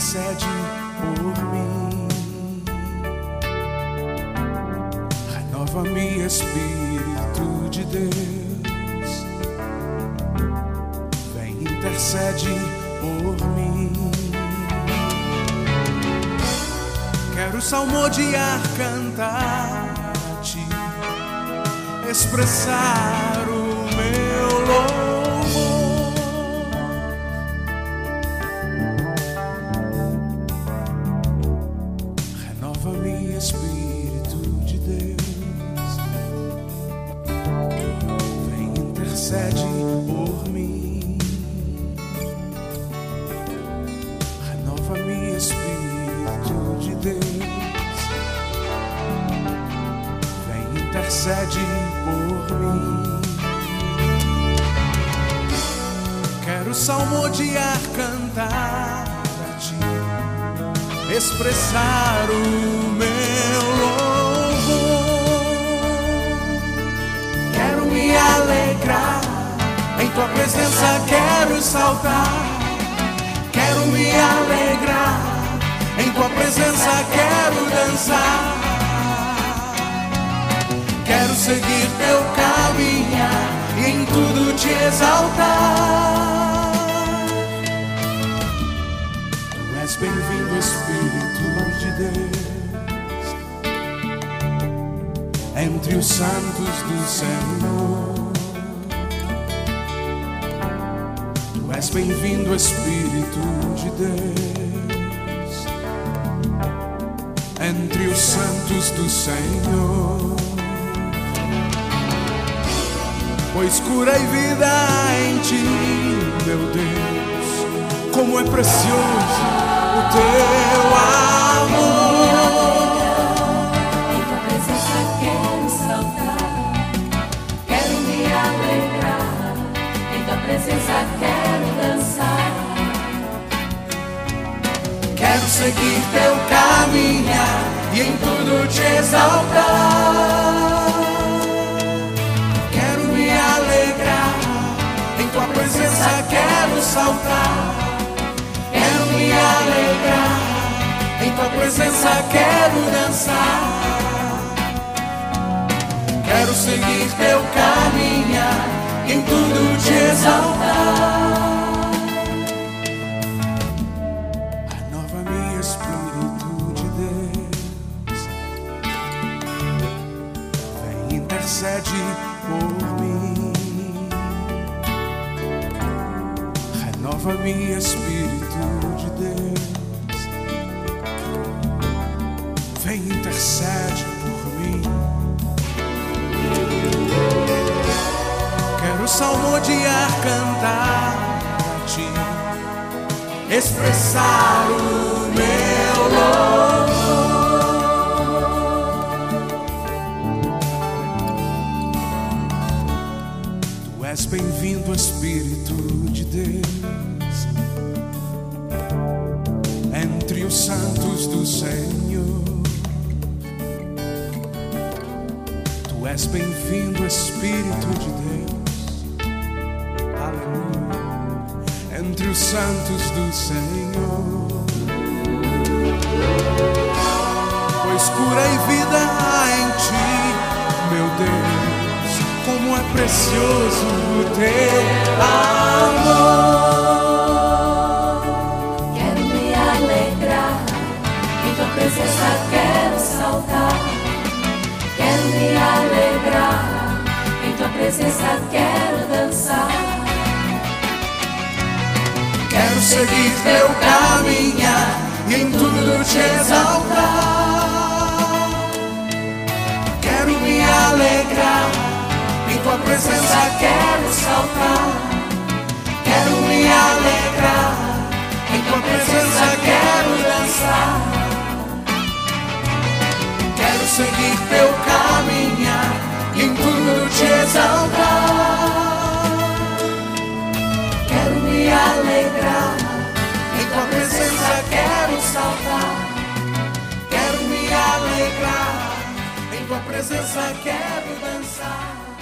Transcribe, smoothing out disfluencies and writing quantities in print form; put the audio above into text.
intercede por mim. Renova-me, Espírito de Deus, vem, intercede por mim. Quero salmodiar, cantar-te, expressar o meu louvor. Renova-me, Espírito de Deus, vem, intercede por mim. Renova-me, Espírito de Deus, vem, intercede por mim. Quero salmodiar, cantar-te, expressar o meu louvor. Quero me alegrar em tua presença, quero saltar. Quero me alegrar em tua presença, quero dançar. Quero seguir teu caminhar e em tudo te exaltar. Tu és bem-vindo, Espírito de Deus, entre os santos do Senhor. Tu és bem-vindo, Espírito de Deus, entre os santos do Senhor. Pois cura e vida em ti, meu Deus, como é precioso o teu amor. Em tua presença quero saltar, quero me alegrar. Em tua presença quero dançar. Quero seguir teu caminhar e em tudo te exaltar. Em tua presença quero saltar, quero me alegrar. Em tua presença quero dançar. Quero seguir teu caminhar e em tudo te exaltar. Renova-me, Espírito de Deus, vem, intercede por mim. Renova-me, Espírito de Deus, vem, intercede por mim. Quero salmodiar, cantar-te, expressar o meu louvor. Tu és bem-vindo, Espírito de Deus, entre os santos do Senhor. Tu és bem-vindo, Espírito de Deus, aleluia, entre os santos do Senhor. Pois cura e vida há em ti, meu Deus, como é precioso o teu amor. Quero saltar, quero me alegrar. Em tua presença quero dançar. Quero seguir teu caminhar e em tudo te exaltar. Quero me alegrar. Em tua presença quero saltar. Quero me alegrar. Em tua presença quero dançar. Quero seguir teu caminhar e em tudo te exaltar. Quero me alegrar. Em tua presença quero saltar. Quero me alegrar. Em tua presença quero dançar.